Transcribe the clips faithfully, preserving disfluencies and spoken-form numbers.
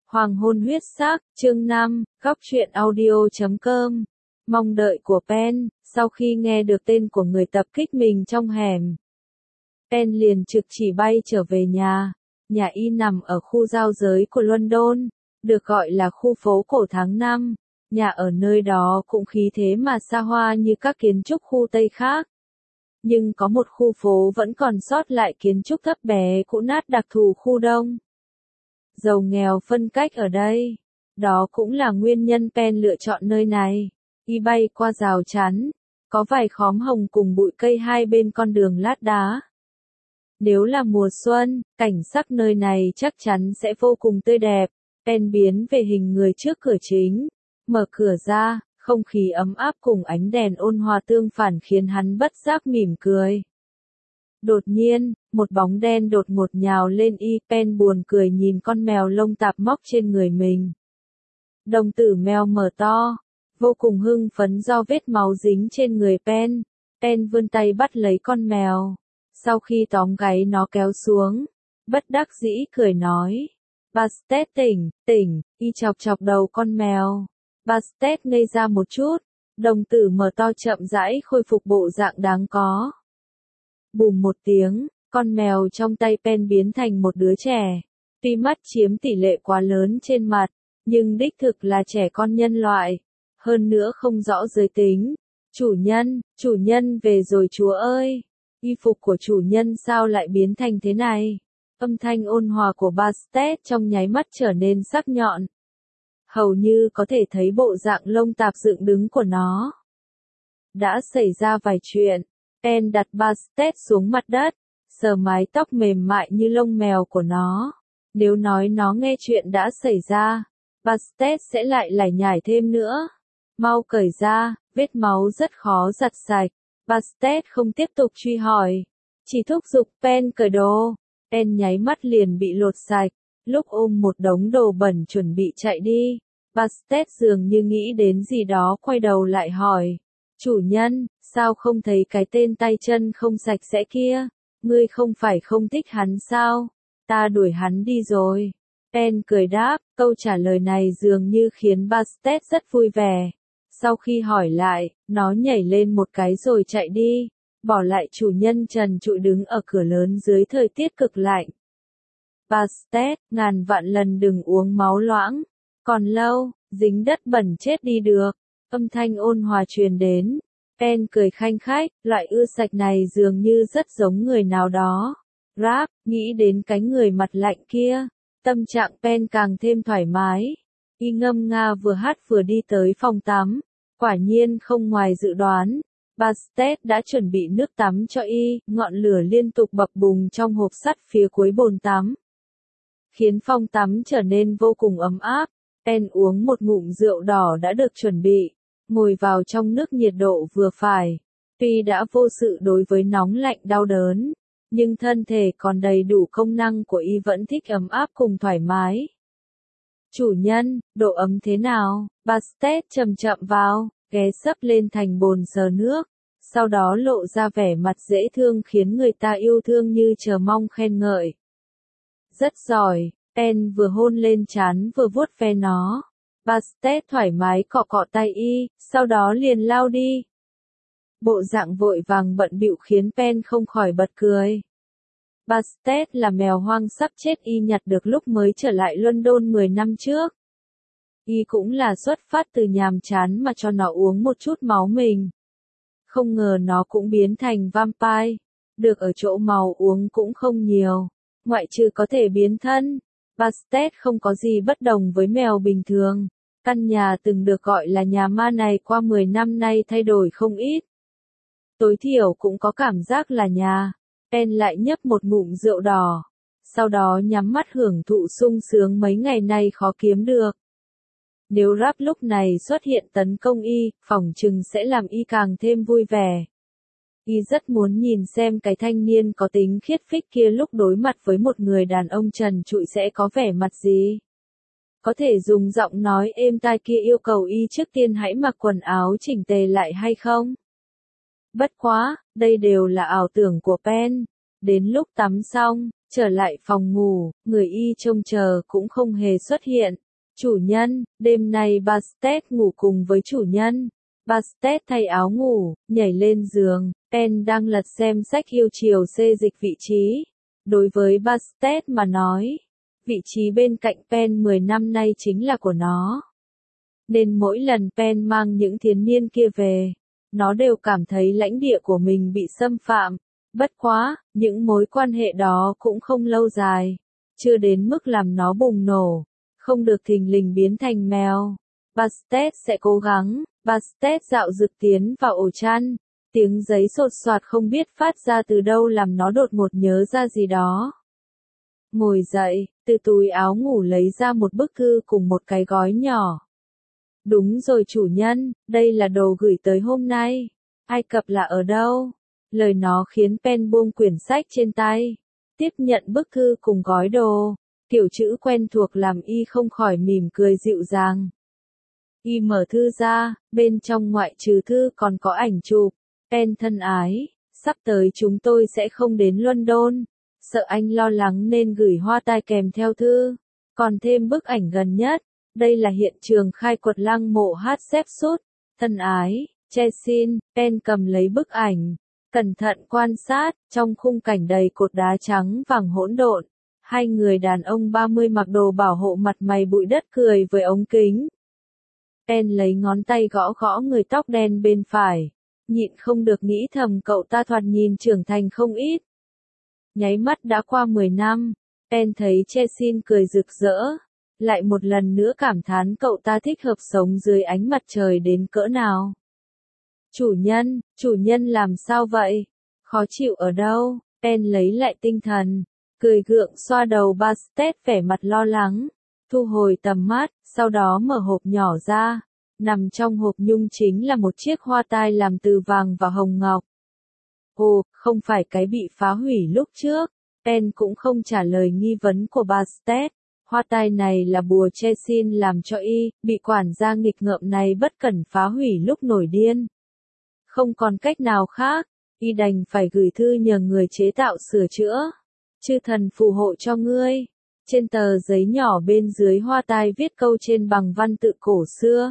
Hoàng hôn huyết sắc, chương năm, góc truyện audio chấm com. Mong đợi của Pen, sau khi nghe được tên của người tập kích mình trong hẻm, Pen liền trực chỉ bay trở về nhà. Nhà y nằm ở khu giao giới của London, được gọi là khu phố cổ tháng năm. Nhà ở nơi đó cũng khí thế mà xa hoa như các kiến trúc khu Tây khác. Nhưng có một khu phố vẫn còn sót lại kiến trúc thấp bé cũ nát đặc thù khu Đông. Giàu nghèo phân cách ở đây. Đó cũng là nguyên nhân Pen lựa chọn nơi này. Y bay qua rào chắn, có vài khóm hồng cùng bụi cây hai bên con đường lát đá. Nếu là mùa xuân, cảnh sắc nơi này chắc chắn sẽ vô cùng tươi đẹp. Pen biến về hình người trước cửa chính, mở cửa ra, không khí ấm áp cùng ánh đèn ôn hòa tương phản khiến hắn bất giác mỉm cười. Đột nhiên, một bóng đen đột ngột nhào lên y. Pen buồn cười nhìn con mèo lông tạp móc trên người mình. Đồng tử mèo mở to, vô cùng hưng phấn do vết máu dính trên người Pen. Pen vươn tay bắt lấy con mèo. Sau khi tóm gáy nó kéo xuống, bất đắc dĩ cười nói. Bastet tỉnh, tỉnh, y chọc chọc đầu con mèo. Bastet ngây ra một chút, đồng tử mở to chậm rãi khôi phục bộ dạng đáng có. Bùm một tiếng, con mèo trong tay Pen biến thành một đứa trẻ. Tuy mắt chiếm tỷ lệ quá lớn trên mặt, nhưng đích thực là trẻ con nhân loại. Hơn nữa không rõ giới tính. Chủ nhân, chủ nhân về rồi chúa ơi. Y phục của chủ nhân sao lại biến thành thế này? Âm thanh ôn hòa của Bastet trong nháy mắt trở nên sắc nhọn. Hầu như có thể thấy bộ dạng lông tạp dựng đứng của nó. Đã xảy ra vài chuyện. Pen đặt Bastet xuống mặt đất, sờ mái tóc mềm mại như lông mèo của nó. Nếu nói nó nghe chuyện đã xảy ra, Bastet sẽ lại lải nhải thêm nữa. Mau cởi ra, vết máu rất khó giặt sạch. Bastet không tiếp tục truy hỏi, chỉ thúc giục Pen cởi đồ. Pen nháy mắt liền bị lột sạch, lúc ôm một đống đồ bẩn chuẩn bị chạy đi. Bastet dường như nghĩ đến gì đó quay đầu lại hỏi. Chủ nhân, sao không thấy cái tên tay chân không sạch sẽ kia? Ngươi không phải không thích hắn sao? Ta đuổi hắn đi rồi. Pen cười đáp, câu trả lời này dường như khiến Bastet rất vui vẻ. Sau khi hỏi lại, nó nhảy lên một cái rồi chạy đi, bỏ lại chủ nhân trần trụi đứng ở cửa lớn dưới thời tiết cực lạnh. Bastet, ngàn vạn lần đừng uống máu loãng. Còn lâu, dính đất bẩn chết đi được. Âm thanh ôn hòa truyền đến. Pen cười khanh khách, loại ưa sạch này dường như rất giống người nào đó. Rap, nghĩ đến cái người mặt lạnh kia. Tâm trạng Pen càng thêm thoải mái. Y ngâm nga vừa hát vừa đi tới phòng tắm. Quả nhiên không ngoài dự đoán. Bastet đã chuẩn bị nước tắm cho y, ngọn lửa liên tục bập bùng trong hộp sắt phía cuối bồn tắm. Khiến phòng tắm trở nên vô cùng ấm áp. Pen uống một ngụm rượu đỏ đã được chuẩn bị, ngồi vào trong nước nhiệt độ vừa phải. Tuy đã vô sự đối với nóng lạnh đau đớn, nhưng thân thể còn đầy đủ công năng của y vẫn thích ấm áp cùng thoải mái. Chủ nhân, độ ấm thế nào? Bastet chậm chậm vào, ghé sấp lên thành bồn sờ nước, sau đó lộ ra vẻ mặt dễ thương khiến người ta yêu thương như chờ mong khen ngợi. Rất giỏi. Pen vừa hôn lên trán vừa vuốt ve nó. Bastet thoải mái cọ cọ tay y, sau đó liền lao đi. Bộ dạng vội vàng bận bịu khiến Pen không khỏi bật cười. Bastet là mèo hoang sắp chết y nhặt được lúc mới trở lại London mười năm trước. Y cũng là xuất phát từ nhàm chán mà cho nó uống một chút máu mình. Không ngờ nó cũng biến thành vampire. Được ở chỗ màu uống cũng không nhiều, ngoại trừ có thể biến thân. Bastet không có gì bất đồng với mèo bình thường. Căn nhà từng được gọi là nhà ma này qua mười năm nay thay đổi không ít. Tối thiểu cũng có cảm giác là nhà. Pen lại nhấp một ngụm rượu đỏ. Sau đó nhắm mắt hưởng thụ sung sướng mấy ngày nay khó kiếm được. Nếu Rap lúc này xuất hiện tấn công y, phỏng chừng sẽ làm y càng thêm vui vẻ. Y rất muốn nhìn xem cái thanh niên có tính khiết phích kia lúc đối mặt với một người đàn ông trần trụi sẽ có vẻ mặt gì. Có thể dùng giọng nói êm tai kia yêu cầu y trước tiên hãy mặc quần áo chỉnh tề lại hay không? Bất quá, đây đều là ảo tưởng của Pen. Đến lúc tắm xong, Trở lại phòng ngủ, người y trông chờ cũng không hề xuất hiện. Chủ nhân, đêm nay Bastet ngủ cùng với chủ nhân. Bastet thay áo ngủ, nhảy lên giường, Pen đang lật xem sách yêu chiều xê dịch vị trí. Đối với Bastet mà nói, vị trí bên cạnh Pen mười năm nay chính là của nó. Nên mỗi lần Pen mang những thiếu niên kia về, nó đều cảm thấy lãnh địa của mình bị xâm phạm. Bất quá, những mối quan hệ đó cũng không lâu dài, chưa đến mức làm nó bùng nổ, không được thình lình biến thành mèo. Bastet sẽ cố gắng. Bastet dạo dực tiến vào ổ chăn, tiếng giấy sột soạt không biết phát ra từ đâu làm nó đột ngột nhớ ra gì đó. Ngồi dậy, từ túi áo ngủ lấy ra một bức thư cùng một cái gói nhỏ. Đúng rồi chủ nhân, đây là đồ gửi tới hôm nay. Ai Cập là ở đâu? Lời nó khiến Pen buông quyển sách trên tay, tiếp nhận bức thư cùng gói đồ. Kiểu chữ quen thuộc làm y không khỏi mỉm cười dịu dàng. Y mở thư ra, bên trong ngoại trừ thư còn có ảnh chụp. Pen thân ái, sắp tới chúng tôi sẽ không đến London. Sợ anh lo lắng nên gửi hoa tai kèm theo thư. Còn thêm bức ảnh gần nhất. Đây là hiện trường khai quật lăng mộ Hatshepsut. Thân ái, Chesin. Pen cầm lấy bức ảnh, cẩn thận quan sát, trong khung cảnh đầy cột đá trắng vàng hỗn độn. Hai người đàn ông ba mươi mặc đồ bảo hộ mặt mày bụi đất cười với ống kính. Pen lấy ngón tay gõ gõ người tóc đen bên phải, nhịn không được nghĩ thầm cậu ta thoạt nhìn trưởng thành không ít. Nháy mắt đã qua mười năm, Pen thấy Chesin cười rực rỡ, lại một lần nữa cảm thán cậu ta thích hợp sống dưới ánh mặt trời đến cỡ nào. Chủ nhân, chủ nhân làm sao vậy? Khó chịu ở đâu? Pen lấy lại tinh thần, cười gượng xoa đầu Bastet vẻ mặt lo lắng, thu hồi tầm mắt, sau đó mở hộp nhỏ ra. Nằm trong hộp nhung chính là một chiếc hoa tai làm từ vàng và hồng ngọc. Ồ, không phải cái bị phá hủy lúc trước. Pen cũng không trả lời nghi vấn của Bastet. Hoa tai này là bùa Chesin làm cho y, bị quản gia nghịch ngợm này bất cẩn phá hủy lúc nổi điên. Không còn cách nào khác, y đành phải gửi thư nhờ người chế tạo sửa chữa. Chư thần phù hộ cho ngươi. Trên tờ giấy nhỏ bên dưới hoa tai viết câu trên bằng văn tự cổ xưa.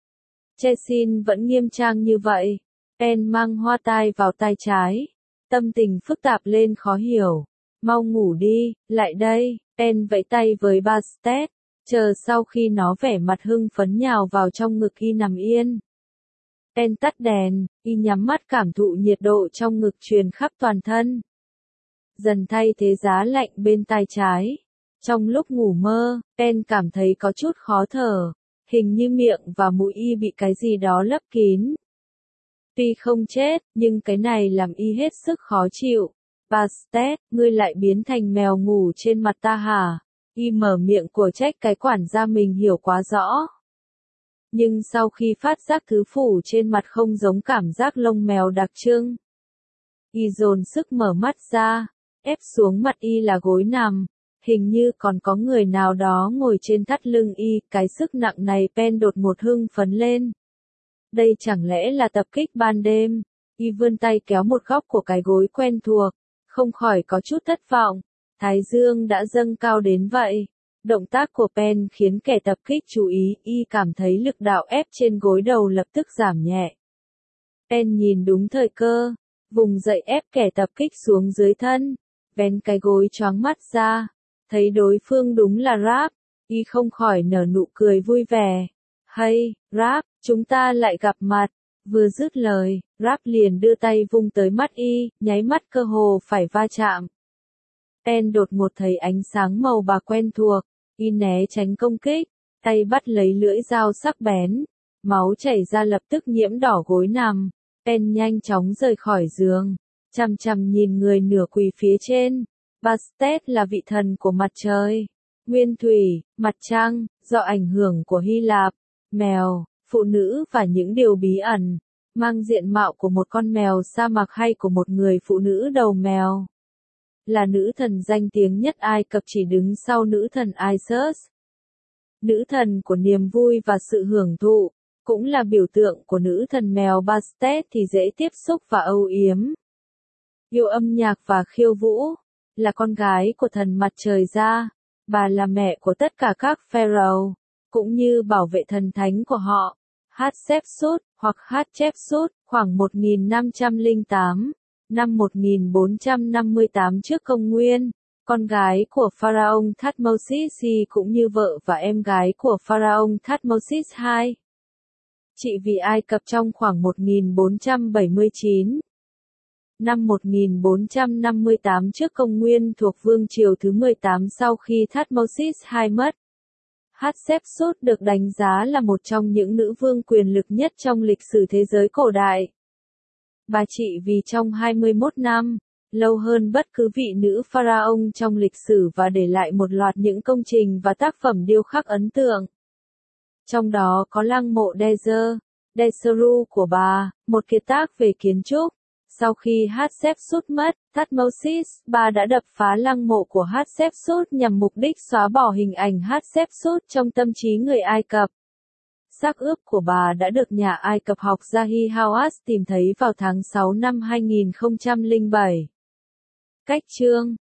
Chesin vẫn nghiêm trang như vậy. Pen mang hoa tai vào tai trái. Tâm tình phức tạp lên khó hiểu. Mau ngủ đi, lại đây. Pen vẫy tay với Bastet. Chờ sau khi nó vẻ mặt hưng phấn nhào vào trong ngực y nằm yên. Pen tắt đèn, y nhắm mắt cảm thụ nhiệt độ trong ngực truyền khắp toàn thân. Dần thay thế giá lạnh bên tai trái. Trong lúc ngủ mơ, Pen cảm thấy có chút khó thở. Hình như miệng và mũi y bị cái gì đó lấp kín. Tuy không chết, nhưng cái này làm y hết sức khó chịu. Bastet, ngươi lại biến thành mèo ngủ trên mặt ta hả? Y mở miệng của trách cái quản gia mình hiểu quá rõ. Nhưng sau khi phát giác thứ phủ trên mặt không giống cảm giác lông mèo đặc trưng. Y dồn sức mở mắt ra, ép xuống mặt y là gối nằm. Hình như còn có người nào đó ngồi trên thắt lưng y, cái sức nặng này Pen đột ngột hưng phấn lên. Đây chẳng lẽ là tập kích ban đêm? Y vươn tay kéo một góc của cái gối quen thuộc, không khỏi có chút thất vọng. Thái dương đã dâng cao đến vậy. Động tác của Pen khiến kẻ tập kích chú ý, y cảm thấy lực đạo ép trên gối đầu lập tức giảm nhẹ. Pen nhìn đúng thời cơ, vùng dậy ép kẻ tập kích xuống dưới thân, vén cái gối choáng mắt ra. Thấy đối phương đúng là Rap, y không khỏi nở nụ cười vui vẻ. Hay, Rap, chúng ta lại gặp mặt. Vừa dứt lời, Rap liền đưa tay vung tới mắt y, nháy mắt cơ hồ phải va chạm. Pen đột ngột thấy ánh sáng màu bạc quen thuộc, y né tránh công kích, tay bắt lấy lưỡi dao sắc bén. Máu chảy ra lập tức nhiễm đỏ gối nằm. Pen nhanh chóng rời khỏi giường, chằm chằm nhìn người nửa quỳ phía trên. Bastet là vị thần của mặt trời, nguyên thủy, mặt trăng, do ảnh hưởng của Hy Lạp, mèo, phụ nữ và những điều bí ẩn, mang diện mạo của một con mèo sa mạc hay của một người phụ nữ đầu mèo. Là nữ thần danh tiếng nhất Ai Cập chỉ đứng sau nữ thần Isis. Nữ thần của niềm vui và sự hưởng thụ, cũng là biểu tượng của nữ thần mèo. Bastet thì dễ tiếp xúc và âu yếm. Yêu âm nhạc và khiêu vũ. là con gái của thần mặt trời Ra. Bà là mẹ của tất cả các pharaoh, cũng như bảo vệ thần thánh của họ. Hatshepsut, hoặc Hatshepsut, khoảng một nghìn năm trăm lẻ tám, năm một nghìn bốn trăm năm mươi tám trước công nguyên, con gái của pharaoh Thutmose cũng như vợ và em gái của pharaoh Thutmose đệ nhị. Trị vì Ai Cập trong khoảng một nghìn bốn trăm bảy mươi chín. Năm một nghìn bốn trăm năm mươi tám trước công nguyên thuộc vương triều thứ mười tám sau khi Thutmose đệ nhị mất. Hatshepsut được đánh giá là một trong những nữ vương quyền lực nhất trong lịch sử thế giới cổ đại. Bà trị vì trong hai mươi mốt năm, lâu hơn bất cứ vị nữ pharaoh trong lịch sử và để lại một loạt những công trình và tác phẩm điêu khắc ấn tượng. Trong đó có lăng mộ Djeser, Djeseru của bà, một kiệt tác về kiến trúc. Sau khi Hatshepsut mất, Thutmose đệ ba đã đập phá lăng mộ của Hatshepsut nhằm mục đích xóa bỏ hình ảnh Hatshepsut trong tâm trí người Ai Cập. Xác ướp của bà đã được nhà Ai Cập học Zahi Hawass tìm thấy vào tháng sáu năm hai nghìn không trăm lẻ bảy. Cách chương